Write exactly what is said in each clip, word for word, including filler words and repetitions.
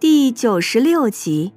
第九十六集。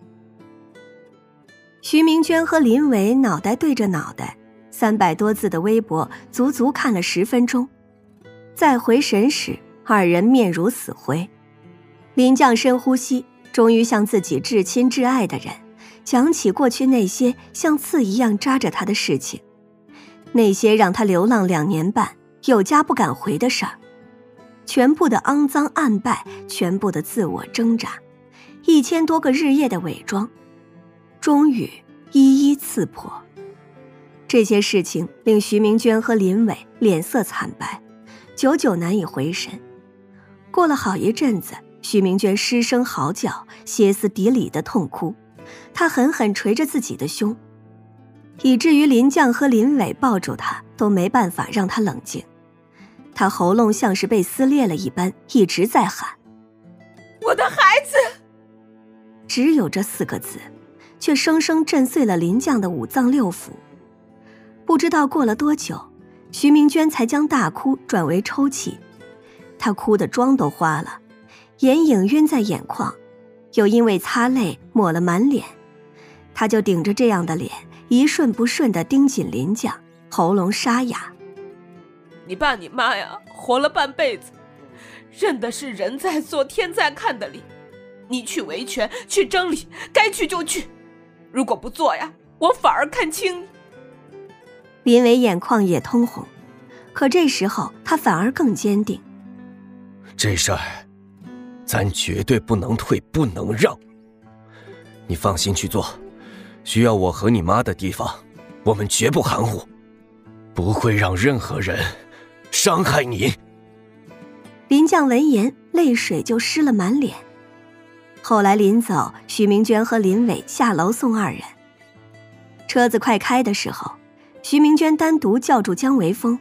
徐明娟和林伟脑袋对着脑袋，三百多字的微博足足看了十分钟。再回神时，二人面如死灰。林将深呼吸，终于向自己至亲至爱的人讲起过去那些像刺一样扎着他的事情，那些让他流浪两年半有家不敢回的事儿，全部的肮脏暗败，全部的自我挣扎，一千多个日夜的伪装，终于一一刺破。这些事情令徐明娟和林伟脸色惨白，久久难以回神。过了好一阵子，徐明娟失声嚎叫，歇斯底里的痛哭，她狠狠捶着自己的胸，以至于林将和林伟抱住她都没办法让她冷静。她喉咙像是被撕裂了一般，一直在喊： 我的孩子！ 只有这四个字，却生生震碎了林将的五脏六腑。不知道过了多久，徐明娟才将大哭转为抽泣。她哭得妆都花了，眼影晕在眼眶，又因为擦泪抹了满脸。她就顶着这样的脸，一瞬不瞬地盯紧林将，喉咙沙哑： 你爸你妈呀，活了半辈子，认的是人在做天在看的理，你去维权去争理，该去就去，如果不做呀，我反而看轻你。 林伟眼眶也通红，可这时候他反而更坚定： 这事儿咱绝对不能退，不能让，你放心去做，需要我和你妈的地方我们绝不含糊，不会让任何人伤害你。 林将闻言泪水就湿了满脸。后来临走，徐明娟和林伟下楼送二人。车子快开的时候，徐明娟单独叫住姜维峰。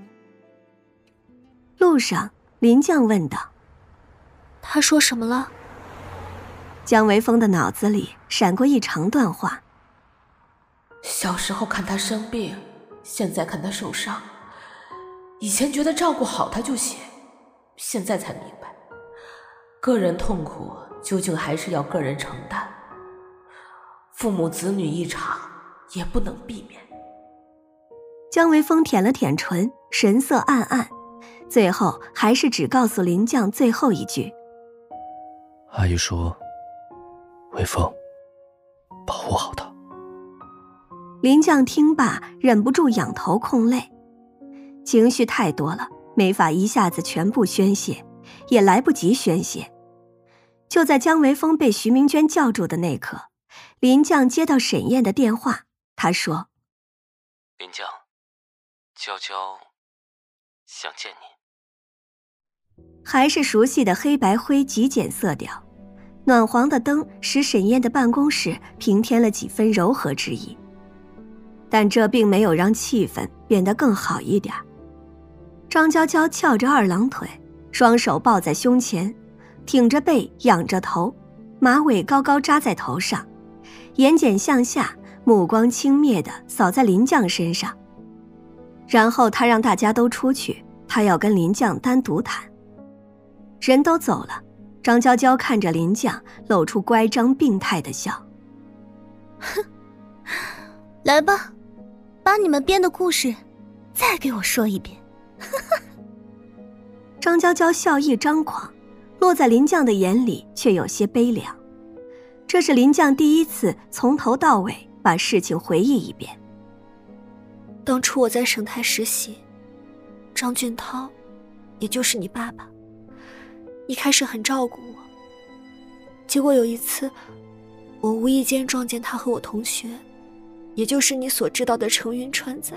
路上林将问道： 他说什么了？ 姜维峰的脑子里闪过一长段话： 小时候看他生病，现在看他受伤，以前觉得照顾好他就行，现在才明白，个人痛苦究竟还是要个人承担，父母子女一场也不能避免。 姜维峰舔了舔唇，神色暗暗，最后还是只告诉林将最后一句： 阿姨说，维峰，保护好他。 林将听罢忍不住仰头控泪，情绪太多了，没法一下子全部宣泄，也来不及宣泄。就在姜维峰被徐明娟叫住的那刻，林将接到沈燕的电话，他说： 林将，娇娇想见你。 还是熟悉的黑白灰极简色调，暖黄的灯使沈燕的办公室平添了几分柔和之意，但这并没有让气氛变得更好一点。张娇娇翘着二郎腿，双手抱在胸前，挺着背，仰着头，马尾高高扎在头上，眼睑向下，目光轻蔑地扫在林将身上。然后他让大家都出去，他要跟林将单独谈。人都走了，张娇娇看着林将，露出乖张病态的笑。 哼，来吧，把你们编的故事再给我说一遍。 张娇娇笑意张狂，落在林将的眼里却有些悲凉。这是林将第一次从头到尾把事情回忆一遍。 当初我在省台实习，张俊涛，也就是你爸爸，一开始很照顾我，结果有一次我无意间撞见他和我同学，也就是你所知道的程云川在。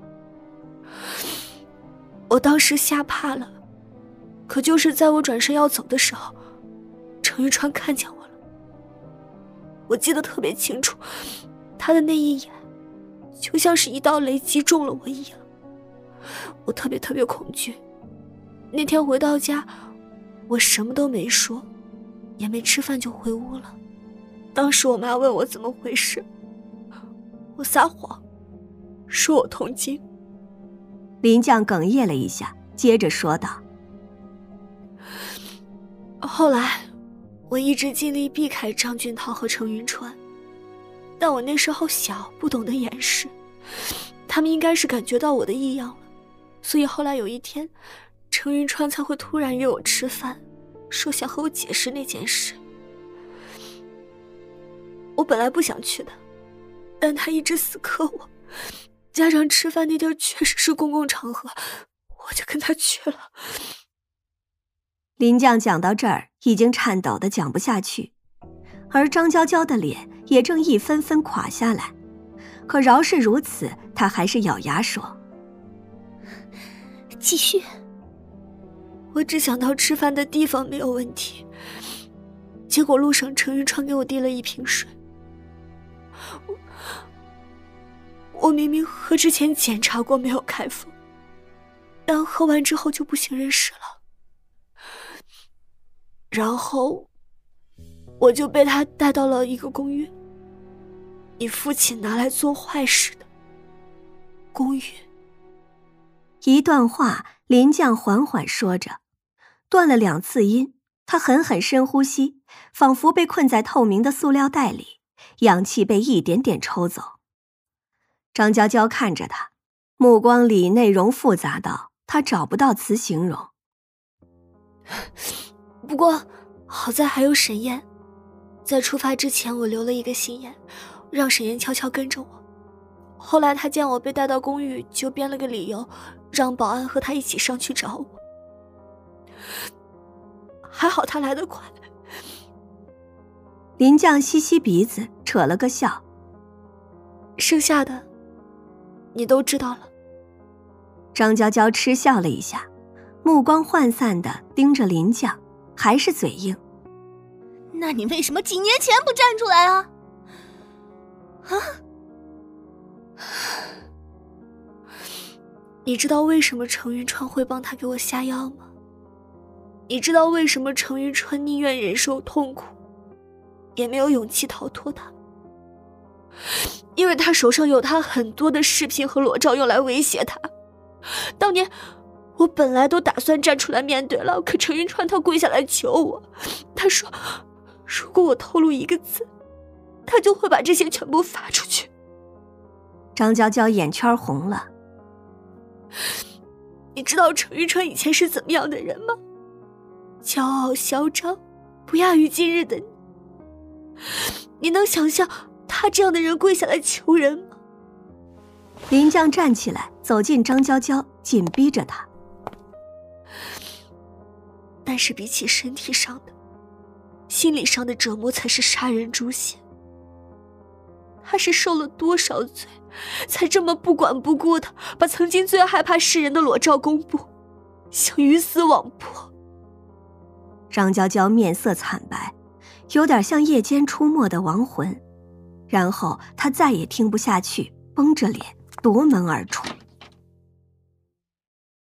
我当时吓怕了，可就是在我转身要走的时候，程云川看见我了。我记得特别清楚，他的那一眼就像是一道雷击中了我一样，我特别特别恐惧。那天回到家，我什么都没说，也没吃饭就回屋了。当时我妈问我怎么回事，我撒谎，说我痛经。 林将哽咽了一下，接着说道： 后来我一直尽力避开张俊涛和程云川，但我那时候小，不懂得掩饰，他们应该是感觉到我的异样了，所以后来有一天，程云川才会突然约我吃饭，说想和我解释那件事。我本来不想去的，但他一直死磕我，加上吃饭那地儿确实是公共场合，我就跟他去了。 林将讲到这儿，已经颤抖得讲不下去，而张娇娇的脸也正一分分垮下来。可饶是如此，她还是咬牙说：“ 继续。”我只想到吃饭的地方没有问题，结果路上程云川给我递了一瓶水。我我明明喝之前检查过没有开封，但喝完之后就不省人事了。然后我就被他带到了一个公寓，你父亲拿来做坏事的公寓。 一段话林将缓缓说着，断了两次音，他狠狠深呼吸，仿佛被困在透明的塑料袋里，氧气被一点点抽走。张娇娇看着他，目光里内容复杂到他找不到词形容。 不过好在还有沈燕，在出发之前我留了一个心眼，让沈燕悄悄跟着我。后来他见我被带到公寓，就编了个理由让保安和他一起上去找我。还好他来得快。 林将吸吸鼻子，扯了个笑。 剩下的你都知道了。 张娇娇嗤笑了一下，目光涣散地盯着林将，还是嘴硬。 那你为什么几年前不站出来啊？啊？ 你知道为什么程云川会帮他给我下药吗？你知道为什么程云川宁愿忍受痛苦，也没有勇气逃脱他？因为他手上有他很多的视频和裸照用来威胁他。当年我本来都打算站出来面对了，可程云川他跪下来求我，他说如果我透露一个字，他就会把这些全部发出去。 张娇娇眼圈红了。 你知道程云川以前是怎么样的人吗？骄傲嚣张，不亚于今日的你。你能想象他这样的人跪下来求人吗？ 林将站起来，走近张娇娇，紧逼着她。 但是比起身体上的，心理上的折磨才是杀人诛心。他是受了多少罪，才这么不管不顾的把曾经最害怕世人的裸照公布，想鱼死网破。 张娇娇面色惨白，有点像夜间出没的亡魂。然后她再也听不下去，绷着脸夺门而出。